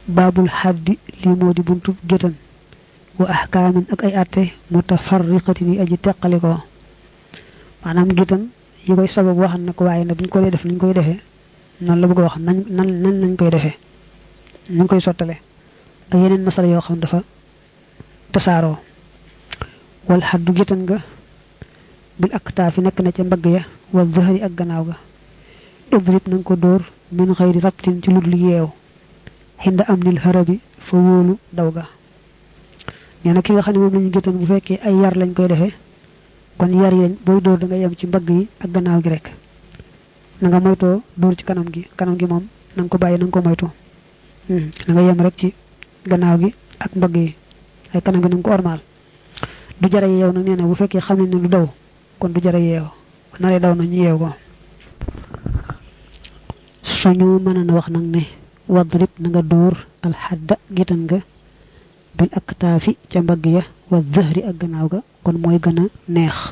babul haddi li modi buntu gétan wa ahkamin ak ay atte mutafarriqatin aji teqaliko manam gétan yi koy sabab waxan nako waye na buñ ko def niñ koy defé non la bëgg wax nan lañ koy defé ñu koy sotale ak yeneen masala yo xam dafa tasaro wal haddu gétan nga bil aqtafi nek na ci mbag ya wal dhahri ak gannaaw ga idrib nang ko door min ghayri rabtin ci ludul yeew hinda amnil harabi fa wolu dawga ñena ki nga xamne mom lañu gétan bu fekke ay yar lañ koy defé kon yar yi boy door da nga yam ci mbag yi ak gannaaw gi rek na nga moyto door ci kanam gi mom nang ko bayyi nang ko moyto na nga yam rek ci gannaaw gi ak mbag yi ay kanam gi nang ko ormal du jara yeew nak neena bu fekke xamne ni lu daw kon du jara yeew na lay daw na ñu yeew ko suñu mëna na wax nak ne wadrib na nga door al hadda gétan nga bil aktafi ca mbag ya wa dhahri ak gannaaw ga kon moy gëna neex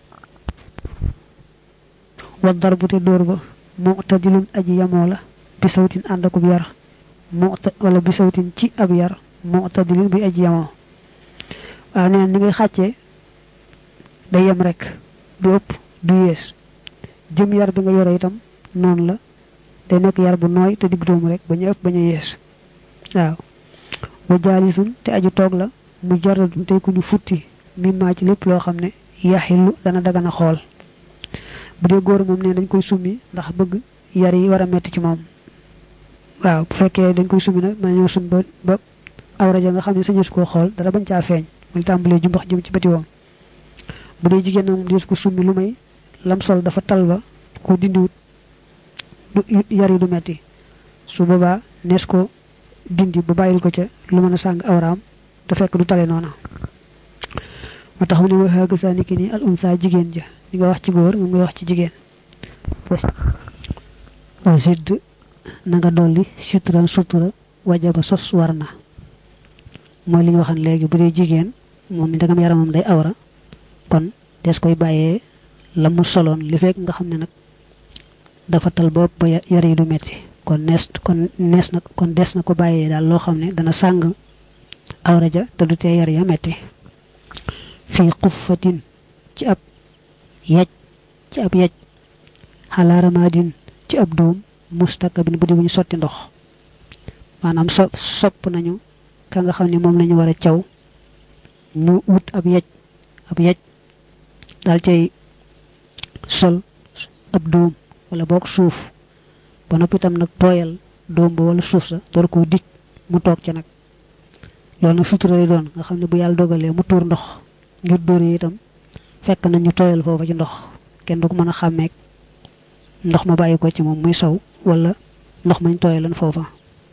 wa darbute door ba mu'tadilun aji yamola bi sawtin andakub yar wala bi sawtin ci ab yar mu'tadilun bi aji yamo neen ni ngay xàccee day yam rek du ëpp du yees jëm yar bi nga yore itam noonu la day nekk yar bu nooy te digg doomu rek bañu ëpp bañu yees waaw wa jaalisun te aju toog la mu jaradun tey ku ñu futti mimma ci lépp loo xam ne yaxilu dana dagana xool bu dee góor moom ne dañ koy summi ndax bëgg yar yi war a metti ci moom waaw bu fekkee dañ koy summi nag mën ñoo sum ba awra ja nga xam ne sañu ko xool dara bañ caa feeñ muy tàmbalee ju mbax jëm ci bëti woom bu dee jigéen nag moom dees ko summi lu may lam sol dafa tal ba ko dindiwut yar yi du metti su boobaa nees ko dindi bu bàyyil ko ca lu mën a sàng awraam te fekk du tale noona moo tax mu ne waxaa gësaa ni ki ni al unsa jigéen ja li nga wax ci góor mu ngi wax ci jigéen wasid na nga dolli sitran sutura wajaba sos war na mooy li ñu waxan léegi bu dee jigéen moom mi dagam yaramam day awra kon des koy bàyyee la mu soloon li fekk nga xam ne nag dafa tal bopp ba yar yi du metti kon des na ko bàyyee daal loo xam ne dana sàng awra ja te du tee yar ya metti fi quffatin ci ab yaj xala ramadin ci ab doom mustakabin bu di buñu sotti ndox maanaam sopp nañu ka nga xam ne moom lañu war a caw ñu wut ab yaj daal cay sol ab doom wala boog suuf ba noppi tam nag tooyal doom ba wala suuf sa door koo dij mu toog ca nag loolu nag sutura lay doon nga xam ne bu yàlla dogalee mu tuur ndox ngir dóor yi itam fekk nañ ñu tooyal foofa ci ndox kenn du ko mën a xàmmeeg ndox ma bàyyi ko ci moom muy saw wala ndox mañ tooyalan foofa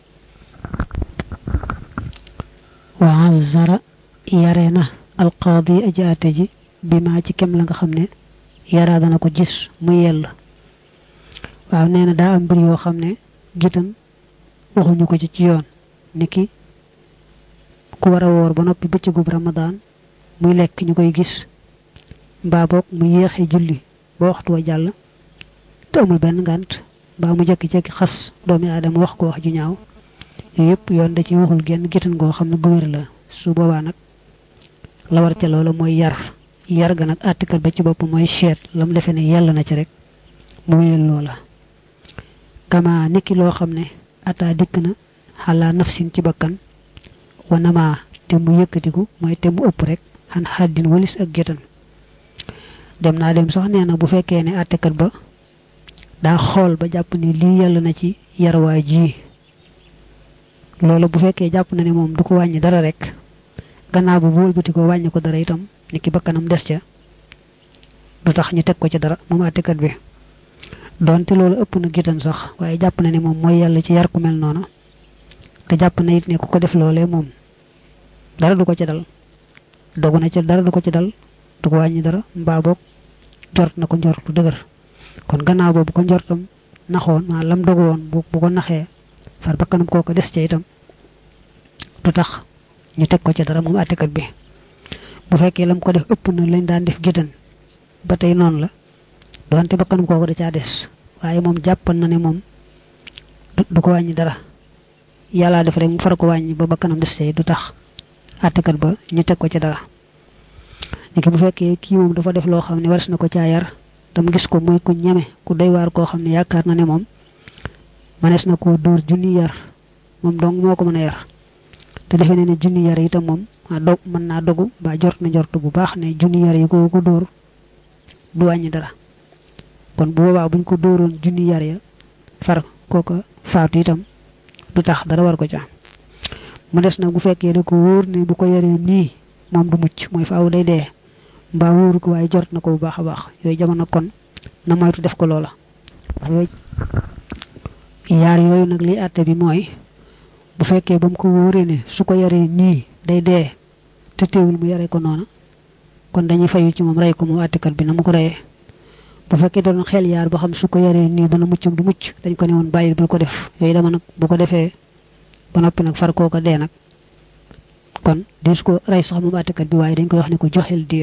wa azzara yarena alqadi ajaate ji bima ci kem la nga xam ne yaraa dana ko gis mu yell waaw nee na daa am mbir yoo xam ne gétan waxuñu ko ci yoon niki ku war a woor ba noppi bëccëgub ramadan muy lekk ñu koy gis mbaa boog mu yéexe julli ba waxtu wa jàll te amul benn ngànt mbaa mu jekki-jekki xas doomi aadama wax ko wax ju ñaaw yépp yoon da ci waxul genn gétan goo xam ne gu wér la su boobaa nag la war ca loola mooy yar ga nag àttikat ba ci bopp mooy seet lam defe ne yàlla na ci rek mu wéyal loola kama niki loo xam ne ata dikk na xalaa nafsin ci bakkan wanama te mu yëkkatiku mooy te mu ëpp rek xan xaddin walis ak gétan dem naa dem sax nee na bu fekkee ne àttekat ba daa xool ba jàpp ne lii yàlla na ci yarwaay ji loolu bu fekkee jàpp na ne moom du ko wàññi dara rek gannaaw bu wëlbati ko wàññi ko dara itam niki bakkanam des ca du tax ñu teg ko ci dara moom àttekat bi donte loolu ëpp na gétan sax waaye jàpp na ne moom mooy yàlla ci yar ku mel noona te jàpp na it ne ku ko def loolee moom dara du ko ci dal dogu na ci dara du ko ci dal du ko wàññi dara mbaa boog jort na ko njort lu dëgër kon gannaaw boobu ko njortam naxoon maa lam dogu woon bu ko naxee far bakkanam kooko des ca itam du tax ñu teg ko ci dara moom àttekat bi bu fekkee lam ko def ëpp na lañ daan def gétan ba tey noonu la donte bakkanam kooko da caa des waaye moom jàppan na ne moom du ko wàññi dara yàlla def rek mu far ko wàññi ba bakkanam des du tax àttekat ba ñu teg ko ci dara niki bu fekkee kii moom dafa def loo xam ne waras na ko caa yar tam gis ko muy ku ñeme ku doy waar koo xam ne yaakaar na ne moom manees na koo dóor junni yar moom dong moo ko mën a yar te defe ne junni yar itam moom dog mën naa dogu ba jort na jortu bu baax ne junni yar yi ko dóor du wàññi dara kon bu boobaa buñ ko dóoroon junni yar ya far kooka faatu itam du tax dara war ko ca mu des nag bu fekkee da ko wóor ne bu ko yaree nii moom du mucc mooy faaw day dee mbaa wóoru ko waaye jort na ko bu baax a baax yooyu jamono kon na moytu def ko loola yaar yooyu nag li àtte bi mooy bu fekkee ba mu ko wóoree ne su ko yaree nii day dee te teewul mu yaree ko noona kon dañuy fayu ci moom rey ko moom àttekat bi na mu ko reyee bu fekkee doon xel yaar ba xam su ko yaree nii dana muccam du mucc dañ ko ne woon bàyyi bul ko def yooyu dama nag bu ko defee ba noppi nag far koo ko dee nag kon dees ko rey sax moom àttekat bi waaye dañ koy wax ne ko joxel diya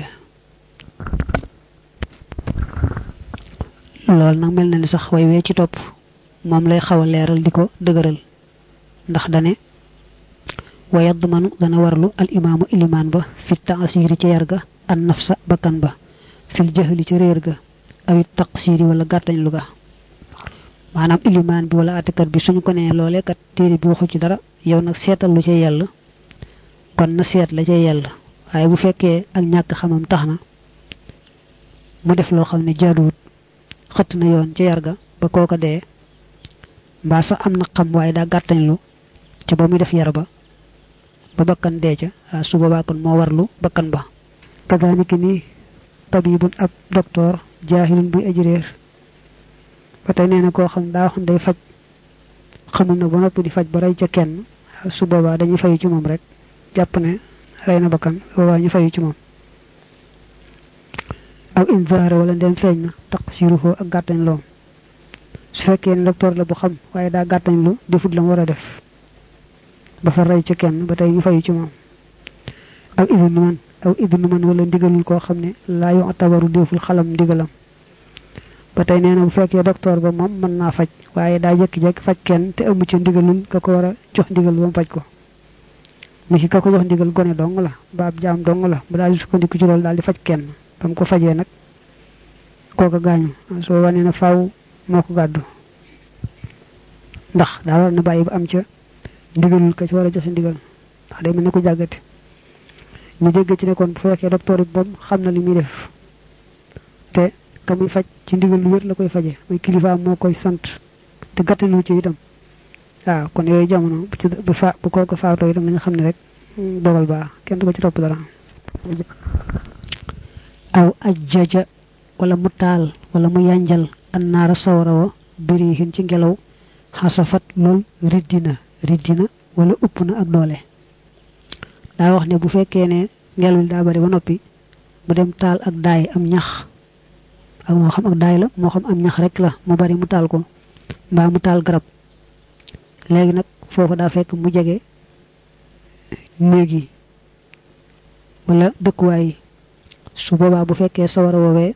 loolu nag mel na ni sax way wee ci topp moom lay xaw a leeral di ko dëgëral ndax dane wa yadmanu dana warlu al imaamu ilimaan ba fi taasiri ca yar ga an nafsa bakkan ba fil jahli ca réer ga awit taqsiri wala gàttañ lu ga maanaam ilimaan bi wala àttekat bi suñu ko nee loolee kat téere bi waxu ci dara yow nag seetal lu ca yell kon na seet la ca yell waaye bu fekkee ak ñàkk xamam tax na mu def loo xam ne jaaduwut xëtt na yoon ca yar ga ba kooka dee mbaa sax am na xam waaye daa gàttañ lu ca ba muy def yar ba bakkan dee ca su boobaa kon moo warlu bakkan ba kadaalika ni tabibun ab docteur jaahilun buy aji réer ba tey nee na koo xam daa wax day faj xamul na ba noppi di faj ba rey ca kenn su boobaa dañuy fayu ci moom rek jàpp ne rey na bakkan boobaa ñu fayu ci moom aw in zahara wala ndem feeñ na taqsiruhu ak gàttañ loom su fekkee ne docteur la bu xam waaye daa gàttañ lu defut la mu war a def ba fa rey ca kenn ba tey ñu fayu ci moom aw idnu man wala ndigalul koo xam ne laa yu tabaru deful xalam ndigalam ba tey nee na bu fekkee docteur ba moom mën naa faj waaye daa jékki-jékki faj kenn te amu ca ndigalul ka ko war a jox ndigal ba mu faj ko ni ki ka ko jox ndigal gone dong la ba ab jaam dong la bu daal di sukkandiku ci loolu daal di faj kenn ba mu ko fajee nag kooka gaañu soo wanee na faaw moo ko gàddu ndax daa war na bàyyi ba am ca ndigalul ka ci war a joxe ndigal ndax day mel ne ko jàggati ñu dégg ci ne kon bu fekkee docteur bi moom xam na li muy def te ka muy faj ci ndigal lu wér la koy faje muy kilifaam moo koy sant te gàttalu ci itam waaw kon yooyu jamono bu kooku faatoo itam nañu xam ne rek dogal baa kenn du ko ci topp dara aw ajjaja wala mu taal wala mu yanjal annaara sawara wa birihin ci ngelaw xasafat lool riddina wala upp na ak doole daa wax ne bu fekkee ne ngelaw li daa bari ba noppi mu dem taal ak daay am ñax ak moo xam ak daay la moo xam am ñax rek la mu bari mu taal ko mbaa mu taal garab léegi nag foofu daa fekk mu jege néeg yi wala dëkkuwaay yi su boobaa bu fekkee sawara woowee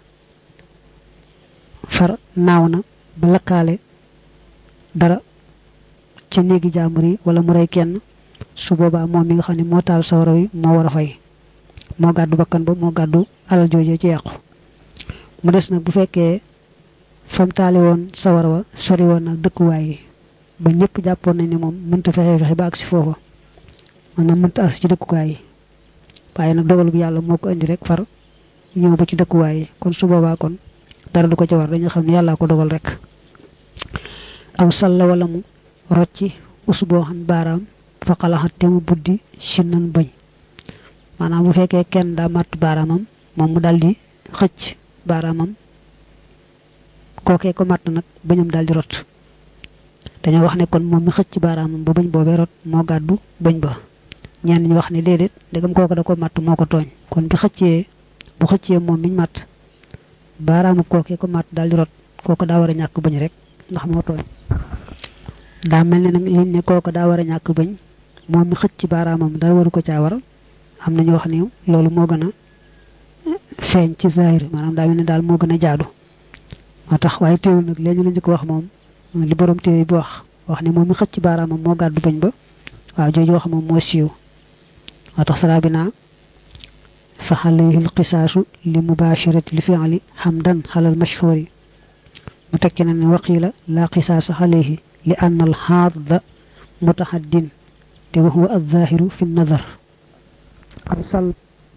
far naaw na ba lakkaale dara ci néegi jàmbur yi wala mu rey kenn su boobaa moom mi nga xam ne moo taal sawara wi moo war a fay moo gàddu bakkan ba moo gàddu alal jooje ci yàqu mu des nag bu fekkee fam taali woon sawara wa sori woon nag dëkkuwaay yi ba ñëpp jàppoon nañ ne moom mënta fexe ba agsi foofa maanaam mënta agsi ci dëkkuwaay yi waaye nag dogal bu yàlla moo ko indi rek far ñëw ba ci dëkkuwaay yi kon su boobaa kon dara du ko ca war dañu xam ne yàllaa ko dogal rek aw salla wala mu rocci usboo xan baaraam faqalaxat te mu buddi sinnan bañ maanaam bu fekkee kenn daa màtt baaraamam moom mu daldi xëcc baaraamam kookee ko màtt nag bañam daldi rot dañoo wax ne kon moom mi xëcc baaraamam ba bañ boobee rot moo gàddu bañ ba ñenn ñu wax ne déedéet ndegam kooka da ko màtt moo ko tooñ kon bu xëccee moom miñ màtt baaraamu kookee ko màtt daldi rot kooka daa war a ñàkk bañ rek ndax moo tooñ daa mel ne nag liñ ne kooka daa war a ñàkk bañ moom mi xëcc baaraamam dara waru ko caa war am nañu wax ni loolu moo gën a feeñ ci zahir maanaam daa mel ne daal moo gën a jaadu moo tax waaye teewul nag léegi la ñu ko wax moom li borom téere bi wax wax ne moom mi xëcc baaraamam moo gàddu bañ ba waaw jooju wax moom moo siiw moo tax saraa bi naa fa alayhi alqisaasu li mubashirati li fi'li hamdan xalal mashhuri mu tekki na ne waqila la qisaasa alayhi li anna al haadda mutahaddin te wa huwa az-zaahiru fi an-nazar sal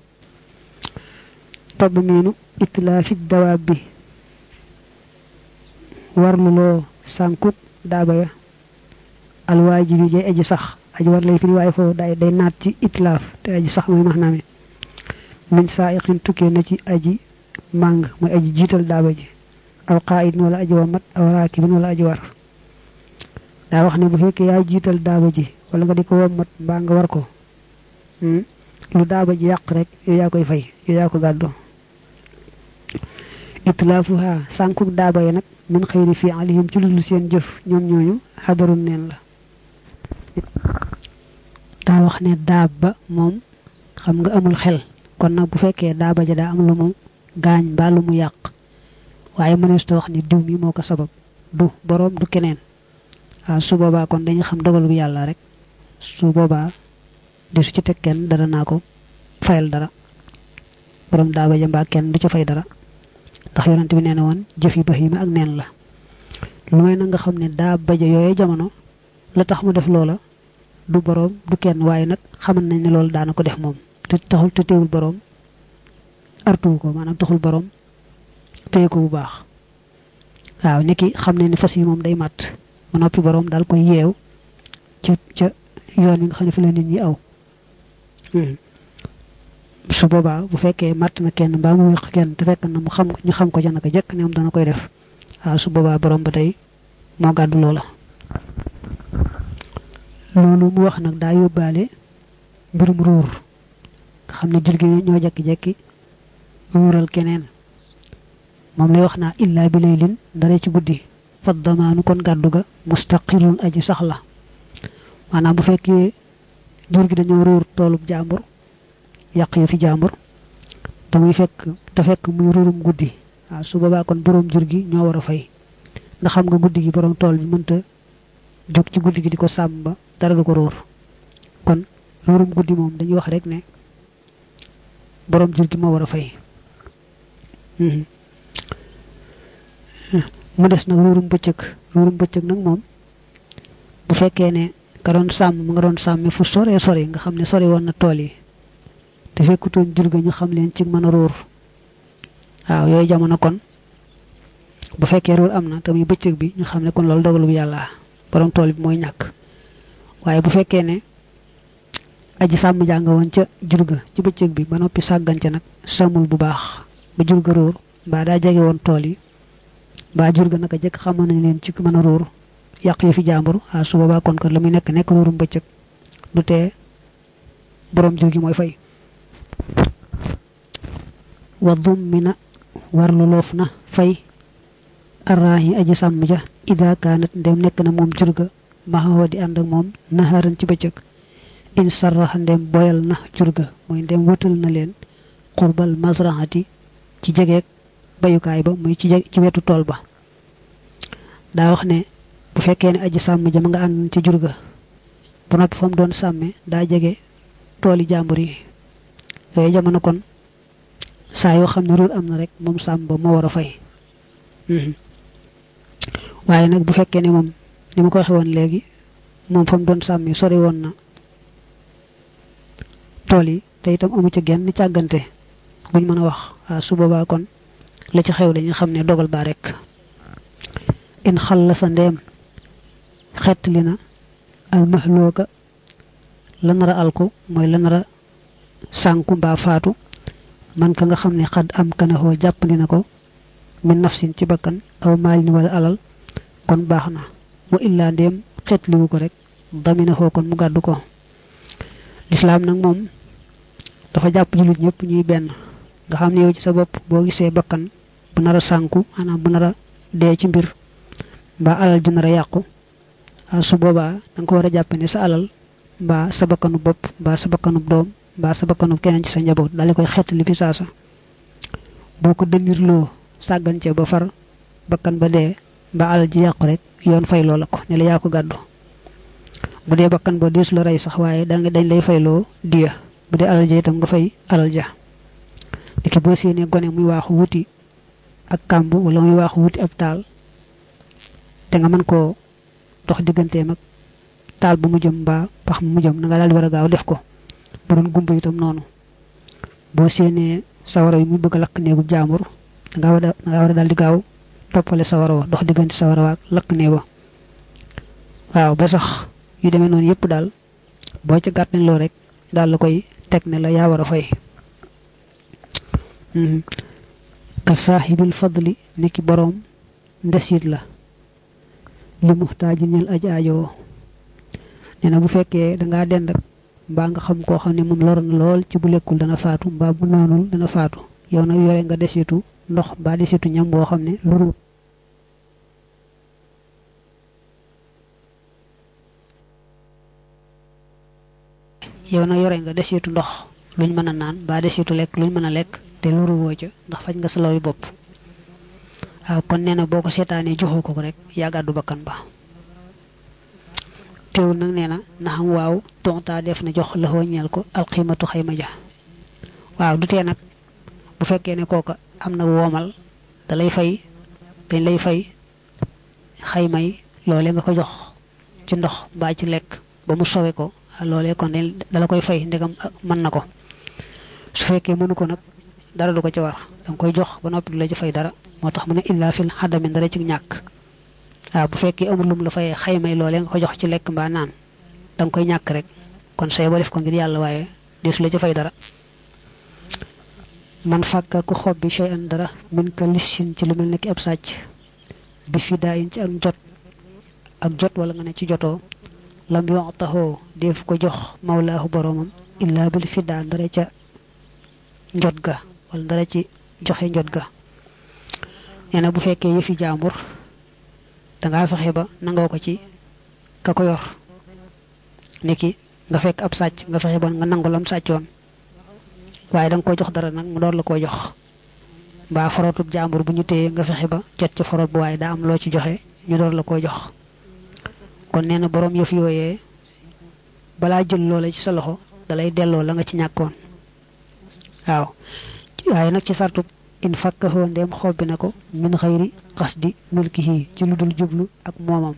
tadminu itlaafi dawaab bi warluloo sànkuk daaba ya alwaajibi jay aji sax aji war lay firi waaye foofu day naat ci itlaaf te aji sax mooy maanaam min saa'iqin tukkee na ci aji màng mooy aji jiital daaba ji aw qaa'idin wala aji wamat aw raakibin wala aji war daa wax ne bu fekkee yaa jiital daaba ji wala nga di ko wamat mbaa nga war ko lu daaba ji yàq rek yow yaa koy fay yow yaa ko gàddu itlaafuha sànkuk daaba ya nag min xëyri fi alihim ci lu seen jëf ñoom ñooñu xadarun neen la daa wax ne daaba moom xam nga amul xel kon nag bu fekkee daaba ja daa am lu mu gaañ mbaa lu mu yàq waaye mënees ta wax ni diw mi moo ko sabab du boroom du keneen waaw su boobaa kon dañu xam dogal bu yàlla rek su boobaa di su ci teg kenn dara naa ko fayal dara boroom daaba ja mbaa kenn du ca fay dara ndax yonent bi nee na woon jëf yi bahima ak neen la lu may na nga xam ne daaba ja yooyu jamono la tax mu def loola du boroom du kenn waaye nag xamal nañ ne loolu daana ko def moom te taxul te teewul boroom artuwu ko maanaam taxul boroom téye ko bu baax waaw niki xam ne ni fas yi moom day màtt ba noppi boroom daal koy yeew ca yoon wi nga xam ne fi la nit ñi aw su boobaa bu fekkee màtt na kenn mbaa mu wéq kenn te fekk na mu xam ñu xam ko ca naka jëkk ne moom dana koy def waaw su boobaa boroom ba tey moo gàddu loola loolu mu wax nag daa yóbbaale mbirum ruur nga xam ne jur gi ñoo jekki-jekki ruural keneen moom lay wax naa illaa bi laylin ndare ci guddi fat damaanu kon gàddu ga mustaqirun aji sax la maanaam bu fekkee jur gi dañoo ruur toolub jàmbur yàq ya fi jàmbur te muy fekk muy ruurum guddi waaw su boobaa kon boroom jur gi ñoo war a fay nga xam nga guddi gi boroom tool bi mënta jóg ci guddi gi di ko sàmm ba dara du ko ruur kon ruurum guddi moom dañuy wax rek ne boroom jur gi moo war a fay mu des nag ruurum bëccëg nag moom bu fekkee ne ka doon sàmm mu nga doon sàmmi fu sore sori nga xam ne sori woon na tool yi te fekkutoon jur ga ñu xam leen ci mën a ruur waaw yooyu jamono kon bu fekkee ruur am na te muy bëccëg bi ñu xam ne kon loolu dogalu bu yàlla borom tool bi mooy ñàkk waaye bu fekkee ne aji sàmm jàng woon ca jur ga ci bëccëg bi ba noppi sàggance nag sàmmul bu baax ba jur ga ruur mbaa daa jege woon tool yi mbaa jur ga naka jëkk xamoon nañ leen ci mën a ruur yàq yu fi jàmbur ah su boobaa kon la muy nekk ruurum bëccëg du tee borom jur gi mooy fay wa dummina warlu loof na fay arraahi aji sàmm ja ida kaanat ndem nekk na moom jur ga maxawoo di ànd ak moom naharan ci bëccëg in sarraxa ndem boyal na jur ga mooy ndem wëtal na leen xurbal masraxati ci jegeeg bayukaay ba muy ci wetu tool ba daa wax ne bu fekkee ne aji sàmm ja ma nga ànd ci jur ga ba noppi fa mu doon sàmme daa jege tooli jàmbur yi yooyu jamono kon saa yoo xam ne ruur am na rek moom sàmm ba moo war a fay waaye nag bu fekkee ne moom ni ma ko waxee woon léegi moom fa mu doon sàmmi sori woon na tool yi te itam amu ci genn càggante buñ mën a wax waaw su boobaa kon la ci xew dañu xam ne dogal baa rek in xal la sa ndeem xettali na al mahlooka la nar a alku mooy la nar a sànku mbaa faatu man ka nga xam ne xad am kanahoo jàppandi na ko min nafsin ci bakkan aw maalin wala alal kon baax na wa illaa ndeem xeetliwu ko rek damina xoo kon mu gàddu ko lislaam nag moom dafa jàpp jullit ñëpp ñuy benn nga xam ne yow ci sa bopp boo gisee bakkan bu nar a sànku maanaam bu nar a dee ci mbir mbaa alal ju nar a yàqu su boobaa danga ko war a jàpp ne sa alal mbaa sa bakkanu bopp mbaa sa bakkanu doom mbaa sa bakkanu keneen ci sa njaboot daal di koy xeetali fi saasa boo ko dënirloo sàggance ba far bakkan ba dee mbaa alal ji yàqu rek yoon fay loola ko ne la yaa ko gàddu bu dee bakkan ba deesu la rey sax waaye dañ lay fayloo diya bu dee alal ja itam nga fay alal ja ki boo séenee gone muy waaxu wuti ak kàmb wala muy waaxu wuti ab taal te nga mën koo dox digganteem ak taal bu mu jëm mbaa pax mu jëm na nga daal di war a gaaw def ko bu doon gumba itam noonu boo séenee sawara yi muy bëgg a lakk néegu jaambur nga war a daal di gaaw toppale sawara wa dox diggante sawara wa ak lakk néeg ba waaw ba sax yu demee noonu yëpp daal boo ca gàttañ loo rek daal la koy teg ne la yaa war a fay ka saaxibil fadli niki boroom ndesit la li muxtaaji ñel aj aajowoo nee na bu fekkee dangaa dend ak mbaa nga xam koo xam ne moom lor na lool ci bu lekkul dana faatu mbaa bu naanul dana faatu yow nag yore nga desitu ndox mbaa desitu ñam boo xam ne luru yow nag yore nga desitu ndox luñ mën a naan mbaa desitu lekk luñ mën a lekk te luru woo ca ndax faj nga sa lori bopp waaw kon nee na boo ko seetaanee joxoo ko rek yaa gàddu bakkan ba teewul nag nee na naxam waaw tontaa def na jox la ñeel ko alximatu xayma ja waaw du tee nag bu fekkee ne kooka am na woomal dañ lay fay xaymay loolee nga ko jox ci ndox mbaa ci lekk ba mu sowe ko loolee kon dala koy fay ndegam mën na ko su fekkee mënu ko nag dara du ko ci war danga koy jox ba noppi du la ci fay dara moo tax mu ne illaa fil xadami dara ci ñàkk waaw bu fekkee amul lum la fayee xaymay loolee nga ko jox ci lekk mbaa naan danga koy ñàkk rek kon say ba def ko ngir yàlla waaye desu la ci fay dara man fàkka ku xob bi shay an dara min ka lissin ci lu mel ne ki ab sàcc bi fidaa in ci ak jot wala nga ne ci jotoo lam yoo taxoo def ko jox mawlaahu boroomam illaa bil fidaa dara ca njot ga wala dara ci joxe njot ga nee na bu fekkee yëfi jaambur dangaa fexe ba nangoo ko ci ka ko yor niki nga fekk ab sàcc nga fexe ba nga nangu lam sàccoon waaye da nga koy jox dara nag mu door la koy jox mbaa forotub jaambur bu ñu téye nga fexe ba jot ci forot bu waaye daa am loo ci joxe ñu door la koy jox kon nee na boroom yëf yooyee balaa jël loola ci sa loxo dalay delloo la nga ci ñàkkoon waaw waaye nag ci sartub in fakkahoo ndeem xobbi na ko min xayri qasdi mulkihi ci lu dul jublu ak moomam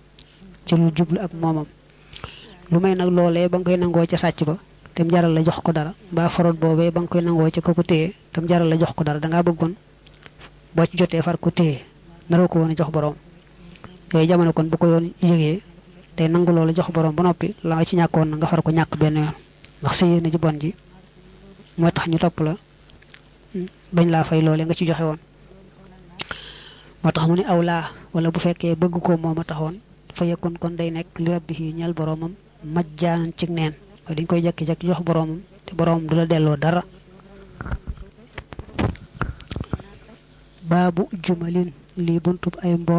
lu may nag loolee ba nga koy nangoo ca sàcc ba tam jaral la jox ko dara mbaa forot boobee ba nga koy nangoo ca ko téye tam jaral la jox ko dara dangaa bëggoon boo ci jotee far ko téye naroo ko woon a jox boroom yooyu jamono kon bu ko yoon yëgee tey nangu loolu jox boroom ba noppi la nga ci ñàkkoon na nga far ko ñàkk benn yoon ndax sa yéene ji bon ji moo tax ñu topp la bañ laa fay loolee nga ci joxe woon moo tax mu ne aw laa wala bu fekkee bëgg ko moom a taxoon fa yekkoon kon day nekk li rabbihi ñeel boroomam majjaanan ci neen mooy dañ koy jekki-jekki jox boroomam te boroomam du la delloo dara baabu jumalin lii buntub ay mboor